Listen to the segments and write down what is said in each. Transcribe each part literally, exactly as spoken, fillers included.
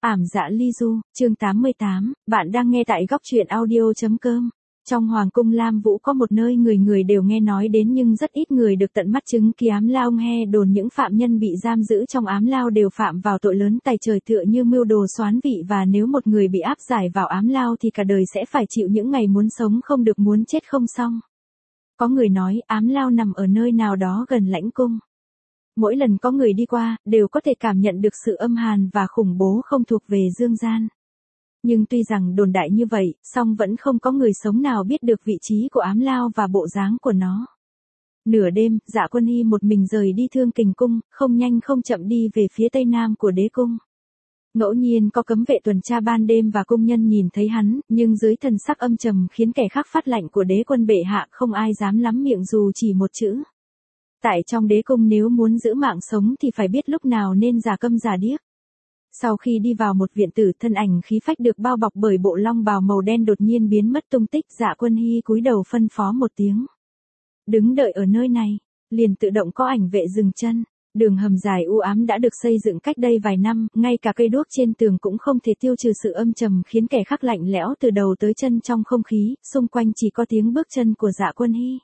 Ảm dạ ly du, chương tám mươi tám, bạn đang nghe tại góc truyện audio.com. Trong Hoàng cung Lam Vũ có một nơi người người đều nghe nói đến nhưng rất ít người được tận mắt chứng kiến. Ám lao nghe đồn những phạm nhân bị giam giữ trong ám lao đều phạm vào tội lớn tày trời tựa như mưu đồ xoán vị, và nếu một người bị áp giải vào ám lao thì cả đời sẽ phải chịu những ngày muốn sống không được muốn chết không xong. Có người nói ám lao nằm ở nơi nào đó gần lãnh cung. Mỗi lần có người đi qua, đều có thể cảm nhận được sự âm hàn và khủng bố không thuộc về dương gian. Nhưng tuy rằng đồn đại như vậy, song vẫn không có người sống nào biết được vị trí của ám lao và bộ dáng của nó. Nửa đêm, Dạ Quân Hy một mình rời đi Thương Kình cung, không nhanh không chậm đi về phía tây nam của đế cung. Ngẫu nhiên có cấm vệ tuần tra ban đêm và cung nhân nhìn thấy hắn, nhưng dưới thần sắc âm trầm khiến kẻ khác phát lạnh của đế quân bệ hạ không ai dám lắm miệng dù chỉ một chữ. Tại trong đế cung nếu muốn giữ mạng sống thì phải biết lúc nào nên giả câm giả điếc. Sau khi đi vào một viện tử, thân ảnh khí phách được bao bọc bởi bộ long bào màu đen đột nhiên biến mất tung tích. Dạ Quân Hy cúi đầu phân phó một tiếng. Đứng đợi ở nơi này, liền tự động có ảnh vệ dừng chân. Đường hầm dài u ám đã được xây dựng cách đây vài năm, ngay cả cây đuốc trên tường cũng không thể tiêu trừ sự âm trầm khiến kẻ khác lạnh lẽo từ đầu tới chân trong không khí, xung quanh chỉ có tiếng bước chân của Dạ Quân Hy.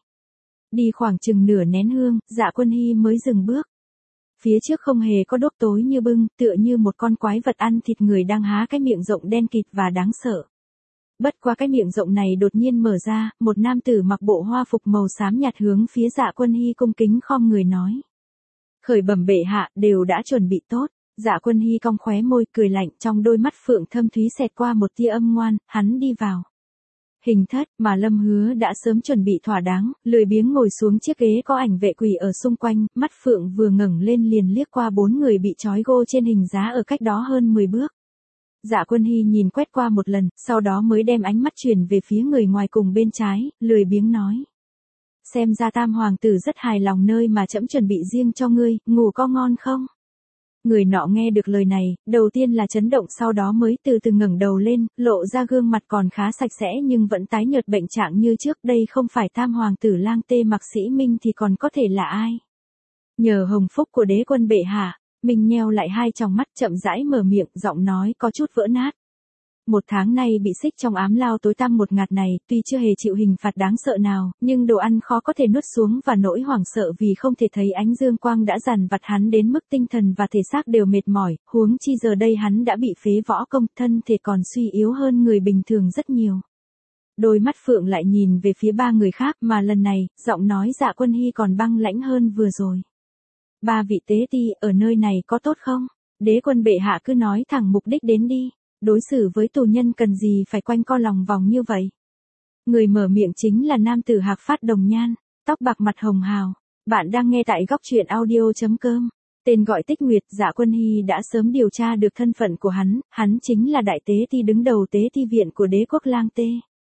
Đi khoảng chừng nửa nén hương, Dạ Quân Hy mới dừng bước. Phía trước không hề có đốt tối như bưng, tựa như một con quái vật ăn thịt người đang há cái miệng rộng đen kịt và đáng sợ. Bất qua cái miệng rộng này đột nhiên mở ra, một nam tử mặc bộ hoa phục màu xám nhạt hướng phía Dạ Quân Hy cung kính khom người nói. Khởi bẩm bệ hạ, đều đã chuẩn bị tốt. Dạ Quân Hy cong khóe môi cười lạnh, trong đôi mắt phượng thâm thúy xẹt qua một tia âm ngoan, hắn đi vào. Hình thất mà Lâm Hứa đã sớm chuẩn bị thỏa đáng, lười biếng ngồi xuống chiếc ghế có ảnh vệ quỳ ở xung quanh, mắt phượng vừa ngẩng lên liền liếc qua bốn người bị trói gô trên hình giá ở cách đó hơn mười bước. Dạ Quân Hy nhìn quét qua một lần, sau đó mới đem ánh mắt chuyển về phía người ngoài cùng bên trái, lười biếng nói. Xem ra Tam hoàng tử rất hài lòng nơi mà trẫm chuẩn bị riêng cho ngươi, ngủ có ngon không? Người nọ nghe được lời này, đầu tiên là chấn động, sau đó mới từ từ ngẩng đầu lên, lộ ra gương mặt còn khá sạch sẽ nhưng vẫn tái nhợt bệnh trạng như trước. Đây không phải Tam hoàng tử Lang Tê Mặc Sĩ Minh thì còn có thể là ai? Nhờ hồng phúc của đế quân bệ hạ, Minh nheo lại hai tròng mắt chậm rãi mở miệng, giọng nói có chút vỡ nát. Một tháng nay bị xích trong ám lao tối tăm một ngạt này, tuy chưa hề chịu hình phạt đáng sợ nào, nhưng đồ ăn khó có thể nuốt xuống và nỗi hoảng sợ vì không thể thấy ánh dương quang đã dằn vặt hắn đến mức tinh thần và thể xác đều mệt mỏi, huống chi giờ đây hắn đã bị phế võ công, thân thể còn suy yếu hơn người bình thường rất nhiều. Đôi mắt phượng lại nhìn về phía ba người khác, mà lần này, giọng nói Dạ Quân Hy còn băng lãnh hơn vừa rồi. Ba vị tế ti, ở nơi này có tốt không? Đế quân bệ hạ cứ nói thẳng mục đích đến đi. Đối xử với tù nhân cần gì phải quanh co lòng vòng như vậy? Người mở miệng chính là nam tử Hạc Phát Đồng Nhan, tóc bạc mặt hồng hào. Bạn đang nghe tại góc truyện audio.com. Tên gọi Tích Nguyệt. Dạ Quân Hy đã sớm điều tra được thân phận của hắn, hắn chính là đại tế ti đứng đầu tế ti viện của đế quốc Lang Tê.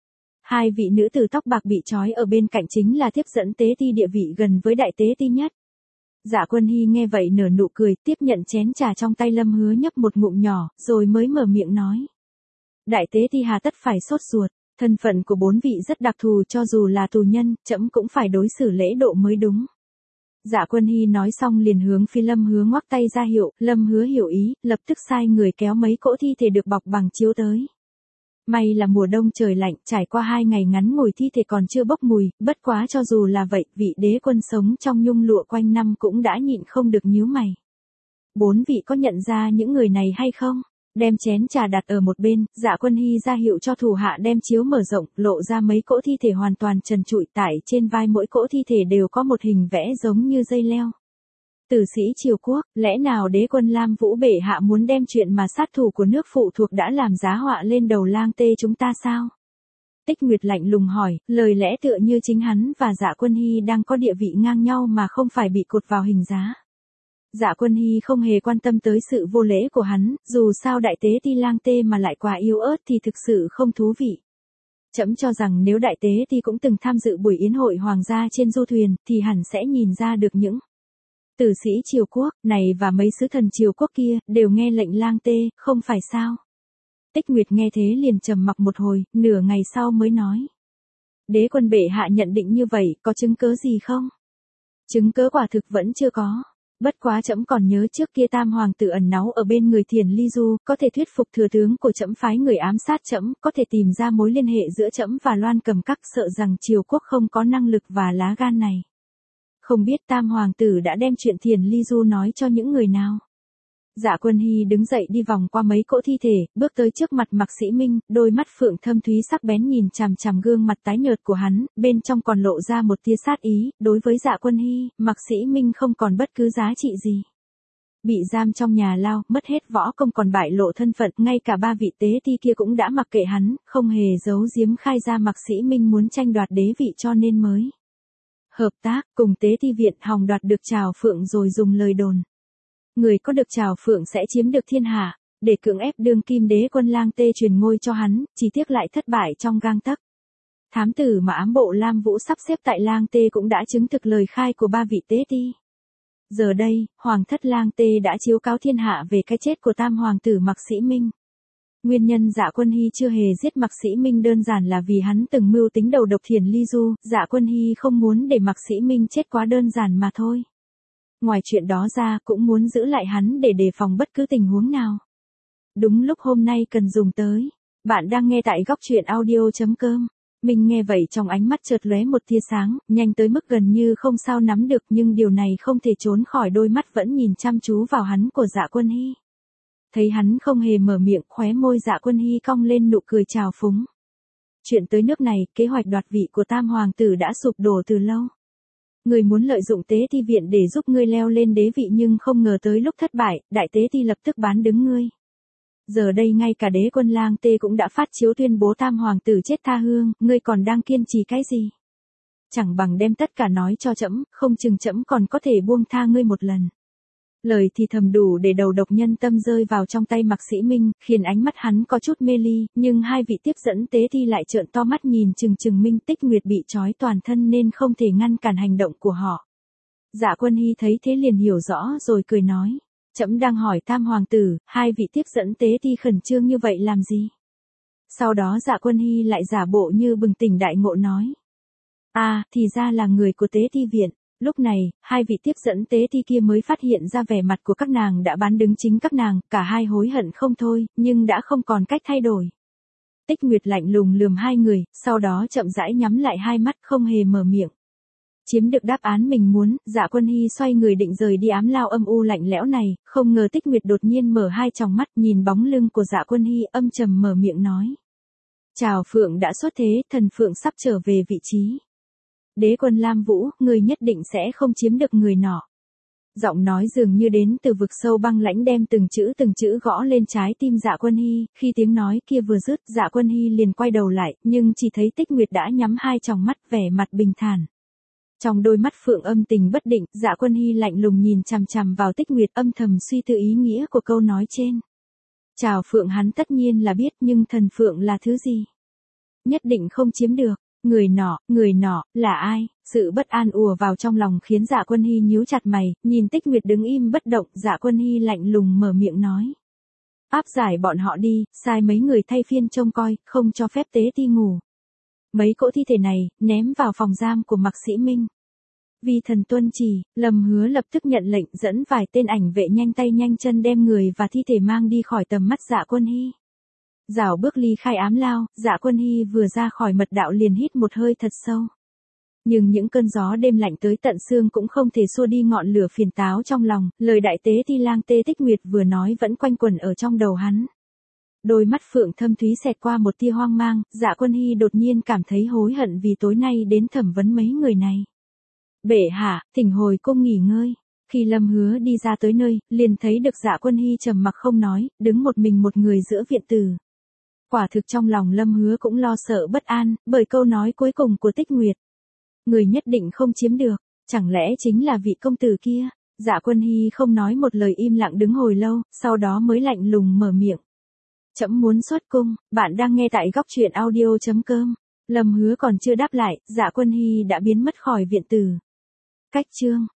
Hai vị nữ tử tóc bạc bị trói ở bên cạnh chính là tiếp dẫn tế ti địa vị gần với đại tế ti nhất. Dạ Quân Hy nghe vậy nở nụ cười, tiếp nhận chén trà trong tay Lâm Hứa nhấp một ngụm nhỏ, rồi mới mở miệng nói. Đại tế ti hà tất phải sốt ruột, thân phận của bốn vị rất đặc thù, cho dù là tù nhân, trẫm cũng phải đối xử lễ độ mới đúng. Dạ Quân Hy nói xong liền hướng phi Lâm Hứa ngoắc tay ra hiệu, Lâm Hứa hiểu ý, lập tức sai người kéo mấy cỗ thi thể được bọc bằng chiếu tới. May là mùa đông trời lạnh, trải qua hai ngày ngắn ngủi thi thể còn chưa bốc mùi, bất quá cho dù là vậy, vị đế quân sống trong nhung lụa quanh năm cũng đã nhịn không được nhíu mày. Bốn vị có nhận ra những người này hay không? Đem chén trà đặt ở một bên, Dạ Quân Hy ra hiệu cho thủ hạ đem chiếu mở rộng, lộ ra mấy cỗ thi thể hoàn toàn trần trụi, tại trên vai mỗi cỗ thi thể đều có một hình vẽ giống như dây leo. Tử sĩ triều quốc, lẽ nào đế quân Lam Vũ bệ hạ muốn đem chuyện mà sát thủ của nước phụ thuộc đã làm giá họa lên đầu Lang Tê chúng ta sao? Tích Nguyệt lạnh lùng hỏi, lời lẽ tựa như chính hắn và Dạ Quân Hy đang có địa vị ngang nhau mà không phải bị cột vào hình giá. Dạ Quân Hy không hề quan tâm tới sự vô lễ của hắn, dù sao đại tế ti Lang Tê mà lại quá yếu ớt thì thực sự không thú vị. Trẫm cho rằng nếu đại tế ti cũng từng tham dự buổi yến hội hoàng gia trên du thuyền, thì hẳn sẽ nhìn ra được những tử sĩ triều quốc này và mấy sứ thần triều quốc kia đều nghe lệnh Lang Tê, không phải sao? Tích Nguyệt nghe thế liền trầm mặc một hồi, nửa ngày sau mới nói. Đế quân bệ hạ nhận định như vậy, có chứng cớ gì không? Chứng cớ quả thực vẫn chưa có. Bất quá trẫm còn nhớ trước kia tam hoàng tử ẩn náu ở bên người Thiền Ly Du, có thể thuyết phục thừa tướng của trẫm phái người ám sát trẫm, có thể tìm ra mối liên hệ giữa trẫm và Loan Cầm Các, sợ rằng triều quốc không có năng lực và lá gan này. Không biết tam hoàng tử đã đem chuyện Thiền Ly Du nói cho những người nào? Dạ Quân Hy đứng dậy đi vòng qua mấy cỗ thi thể, bước tới trước mặt Mạc Sĩ Minh, đôi mắt phượng thâm thúy sắc bén nhìn chằm chằm gương mặt tái nhợt của hắn, bên trong còn lộ ra một tia sát ý. Đối với Dạ Quân Hy, Mạc Sĩ Minh không còn bất cứ giá trị gì. Bị giam trong nhà lao, mất hết võ công còn bại lộ thân phận, ngay cả ba vị tế ti kia cũng đã mặc kệ hắn, không hề giấu giếm khai ra Mạc Sĩ Minh muốn tranh đoạt đế vị cho nên mới hợp tác cùng tế ti viện hòng đoạt được Trào Phượng rồi dùng lời đồn. Người có được Trào Phượng sẽ chiếm được thiên hạ, để cưỡng ép đương kim đế quân Lang Tê truyền ngôi cho hắn, chỉ tiếc lại thất bại trong gang tấc. Thám tử mà ám bộ Lam Vũ sắp xếp tại Lang Tê cũng đã chứng thực lời khai của ba vị tế ti. Giờ đây, Hoàng thất Lang Tê đã chiếu cáo thiên hạ về cái chết của tam hoàng tử Mạc Sĩ Minh. Nguyên nhân Dạ Quân Hy chưa hề giết Mạc Sĩ Minh đơn giản là vì hắn từng mưu tính đầu độc Thiền Ly Du, Dạ Quân Hy không muốn để Mạc Sĩ Minh chết quá đơn giản mà thôi. Ngoài chuyện đó ra cũng muốn giữ lại hắn để đề phòng bất cứ tình huống nào. Đúng lúc hôm nay cần dùng tới. Bạn đang nghe tại góc truyện audio chấm com. Mình nghe vậy trong ánh mắt chợt lóe một tia sáng, nhanh tới mức gần như không sao nắm được, nhưng điều này không thể trốn khỏi đôi mắt vẫn nhìn chăm chú vào hắn của Dạ Quân Hy. Thấy hắn không hề mở miệng, khóe môi Dạ Quân Hy cong lên nụ cười trào phúng. Chuyện tới nước này, kế hoạch đoạt vị của tam hoàng tử đã sụp đổ từ lâu. Người muốn lợi dụng tế ti viện để giúp ngươi leo lên đế vị nhưng không ngờ tới lúc thất bại, đại tế ti lập tức bán đứng ngươi. Giờ đây ngay cả đế quân Lang Tê cũng đã phát chiếu tuyên bố tam hoàng tử chết tha hương, ngươi còn đang kiên trì cái gì? Chẳng bằng đem tất cả nói cho trẫm, không chừng trẫm còn có thể buông tha ngươi một lần. Lời thì thầm đủ để đầu độc nhân tâm rơi vào trong tay Mạc Sĩ Minh, khiến ánh mắt hắn có chút mê ly, nhưng hai vị tiếp dẫn tế thi lại trợn to mắt nhìn chừng chừng Minh Tích Nguyệt bị trói toàn thân nên không thể ngăn cản hành động của họ. Dạ Quân Hy thấy thế liền hiểu rõ rồi cười nói, trẫm đang hỏi tam hoàng tử, hai vị tiếp dẫn tế thi khẩn trương như vậy làm gì? Sau đó Dạ Quân Hy lại giả bộ như bừng tỉnh đại ngộ nói, à, thì ra là người của tế thi viện. Lúc này, hai vị tiếp dẫn tế thi kia mới phát hiện ra vẻ mặt của các nàng đã bán đứng chính các nàng, cả hai hối hận không thôi, nhưng đã không còn cách thay đổi. Tích Nguyệt lạnh lùng lườm hai người, sau đó chậm rãi nhắm lại hai mắt không hề mở miệng. Chiếm được đáp án mình muốn, Dạ Quân Hy xoay người định rời đi ám lao âm u lạnh lẽo này, không ngờ Tích Nguyệt đột nhiên mở hai tròng mắt nhìn bóng lưng của Dạ Quân Hy âm trầm mở miệng nói. Trào Phượng đã xuất thế, thần Phượng sắp trở về vị trí. Đế quân Lam Vũ, người nhất định sẽ không chiếm được người nọ. Giọng nói dường như đến từ vực sâu băng lãnh đem từng chữ từng chữ gõ lên trái tim Dạ Quân Hy, khi tiếng nói kia vừa dứt, Dạ Quân Hy liền quay đầu lại, nhưng chỉ thấy Tích Nguyệt đã nhắm hai tròng mắt vẻ mặt bình thản. Trong đôi mắt phượng âm tình bất định, Dạ Quân Hy lạnh lùng nhìn chằm chằm vào Tích Nguyệt âm thầm suy tư ý nghĩa của câu nói trên. Trào Phượng hắn tất nhiên là biết nhưng thần Phượng là thứ gì? Nhất định không chiếm được. Người nọ, người nọ, là ai? Sự bất an ùa vào trong lòng khiến Dạ Quân Hy nhíu chặt mày, nhìn Tích Nguyệt đứng im bất động, Dạ Quân Hy lạnh lùng mở miệng nói. Áp giải bọn họ đi, sai mấy người thay phiên trông coi, không cho phép tế ti ngủ. Mấy cỗ thi thể này, ném vào phòng giam của Mạc Sĩ Minh. Vì thần tuân chỉ, Lâm Hứa lập tức nhận lệnh dẫn vài tên ảnh vệ nhanh tay nhanh chân đem người và thi thể mang đi khỏi tầm mắt Dạ Quân Hy. Rảo bước ly khai ám lao, Dạ Quân Hy vừa ra khỏi mật đạo liền hít một hơi thật sâu. Nhưng những cơn gió đêm lạnh tới tận xương cũng không thể xua đi ngọn lửa phiền táo trong lòng, lời đại tế ti Lang Tê Tích Nguyệt vừa nói vẫn quanh quẩn ở trong đầu hắn. Đôi mắt phượng thâm thúy xẹt qua một tia hoang mang, Dạ Quân Hy đột nhiên cảm thấy hối hận vì tối nay đến thẩm vấn mấy người này. Bệ hạ, thỉnh hồi cung nghỉ ngơi. Khi Lâm Hứa đi ra tới nơi, liền thấy được Dạ Quân Hy trầm mặc không nói, đứng một mình một người giữa viện tử. Quả thực trong lòng Lâm Hứa cũng lo sợ bất an, bởi câu nói cuối cùng của Tích Nguyệt. Người nhất định không chiếm được, chẳng lẽ chính là vị công tử kia? Dạ Quân Hy không nói một lời im lặng đứng hồi lâu, sau đó mới lạnh lùng mở miệng. Trẫm muốn xuất cung, bạn đang nghe tại góc truyện audio chấm com. Lâm Hứa còn chưa đáp lại, Dạ Quân Hy đã biến mất khỏi viện tử. Cách chương